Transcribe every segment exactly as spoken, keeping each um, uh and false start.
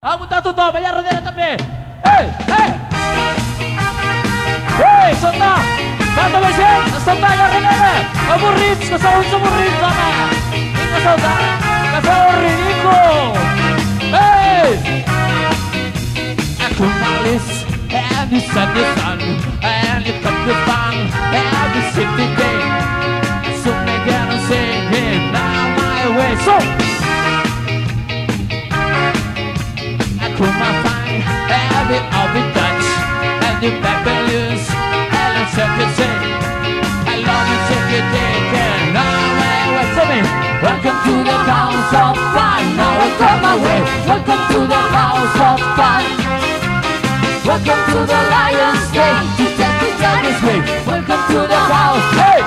Vamos botar tudo, vai a rodeira também. Ei, ei! Ei, solta! Solta mais gente, solta a rodeira! Aburridos, que são os aburridos, dona! Fica solta! Que são os ridículos! Ei! I took my list, and you said the sun, and you cut the fun, and you sit the day. So maybe I don't say it now my way. So! To my fine, every all be Dutch, and you back and loose, and I'm such a say, I love you, take it, take it, now my way, for me. Welcome to the house of fun, now I come my way. Welcome to the house of fun. Welcome to the Lion's Gate, to take the Johnny's way. Welcome to the house, hey!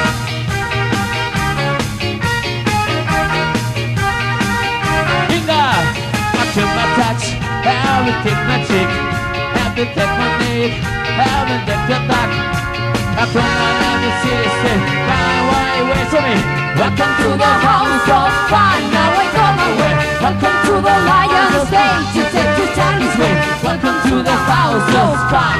Inga, I took my touch. Have to take my cheek, have to take my neck, have to take your back. I come on and the city say, why, why, wait for me. Welcome to the house of fun, now I come my way. Welcome to the Lion's Gate, to take the Chinese way. Welcome to the house of fun.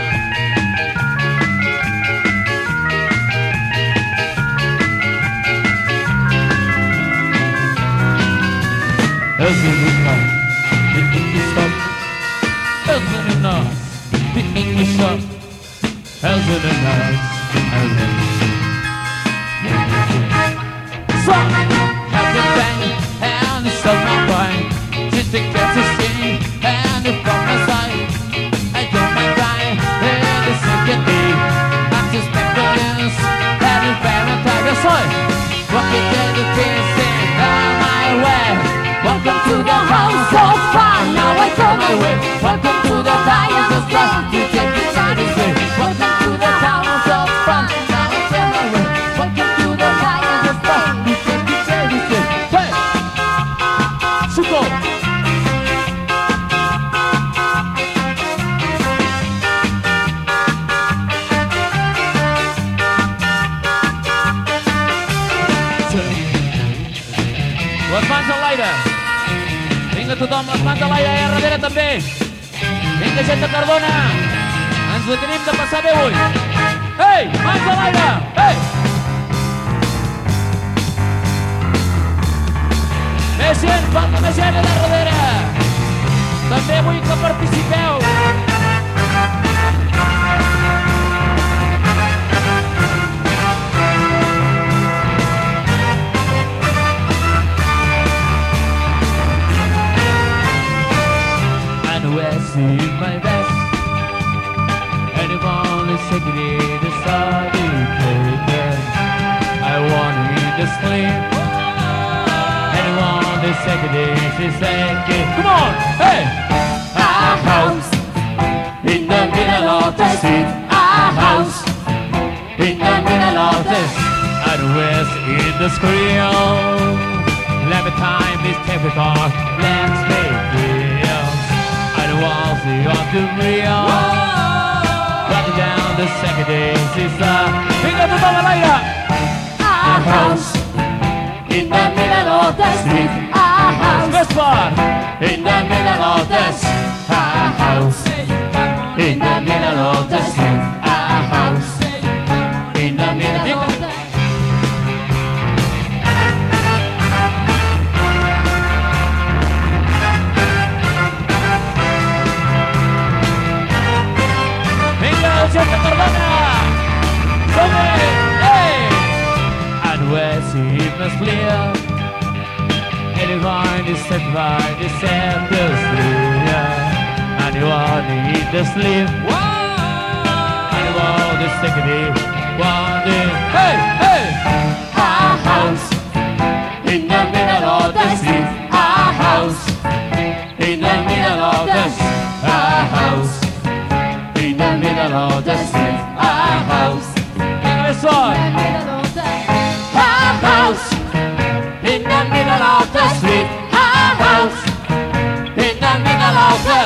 As you come. The English shop hasn't enough. The English shop hasn't enough. So, everything and it's on my mind. Just to get to see and it's from my side. I don't mind dying in the second day. I'm just speculating and it's very tired. So, walking to the dancing on my way. Welcome to the house of fun, now I come my way. Welcome to the Lion's Gate, you take the Chinese way. Welcome to the house of fun, now I come my way. Welcome to the Lion's Gate, you take the Chinese way. Hey! Suko! Wat mans al Leiden. Vinga tothom, les mans a l'aire i a darrere també. Vinga, gent de Cardona. Ens ho tenim de passar bé avui. Ei, mans a l'aire! Ei! Més gent, falta més gent a darrere. També vull que participeu. See my best. Anyone is taking it aside, I want you to sleep. Anyone is taking it, she's thinking. Come on, hey! Our house in the middle of the street. Our house in the middle of the and west in the screen. Let me time is typical. Let's make it. Walls on the real. Walking down the second day, sister. Pick up the ball, our house in the middle of the street. Our house. Best part in the middle of the street. Our house in the middle of the street. Our house in the middle of the street. Gent de Cardona! Som-hi! Ei! And where seems clear anyone is set by the sandals clear. Anyone need to sleep. Anyone is taking it one day. Hey! Hey! Our house in the middle of the street. Our house in the middle of the street. Our house in the middle of the street, our house. English song. Our house in the middle of the street, our house in the middle of the.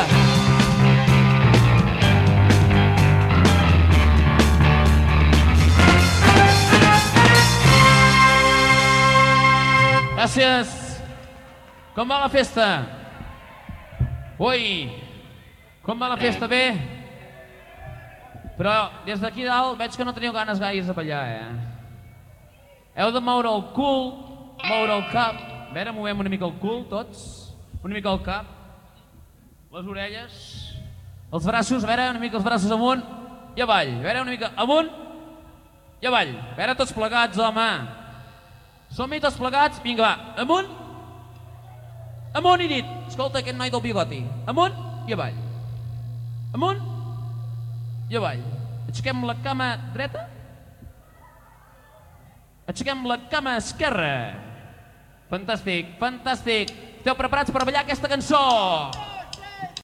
Gràcies. Com va la festa? Ui, com va la festa, bé? Però des d'aquí dalt veig que no teniu ganes gaires de ballar, eh? Heu de moure el cul, moure el cap. A veure, movem una mica el cul, tots. Una mica el cap. Les orelles. Els braços, a veure, una mica els braços amunt i avall. A veure, una mica amunt i avall. A veure, tots plegats, home. Som-hi tots plegats? Vinga, va. Amunt. Amunt i dit. Escolta, aquest noi del bigoti. Amunt i avall. Amunt i avall. Aixequem la cama dreta. Aixequem la cama esquerra. Fantàstic, fantàstic. Esteu preparats per ballar aquesta cançó?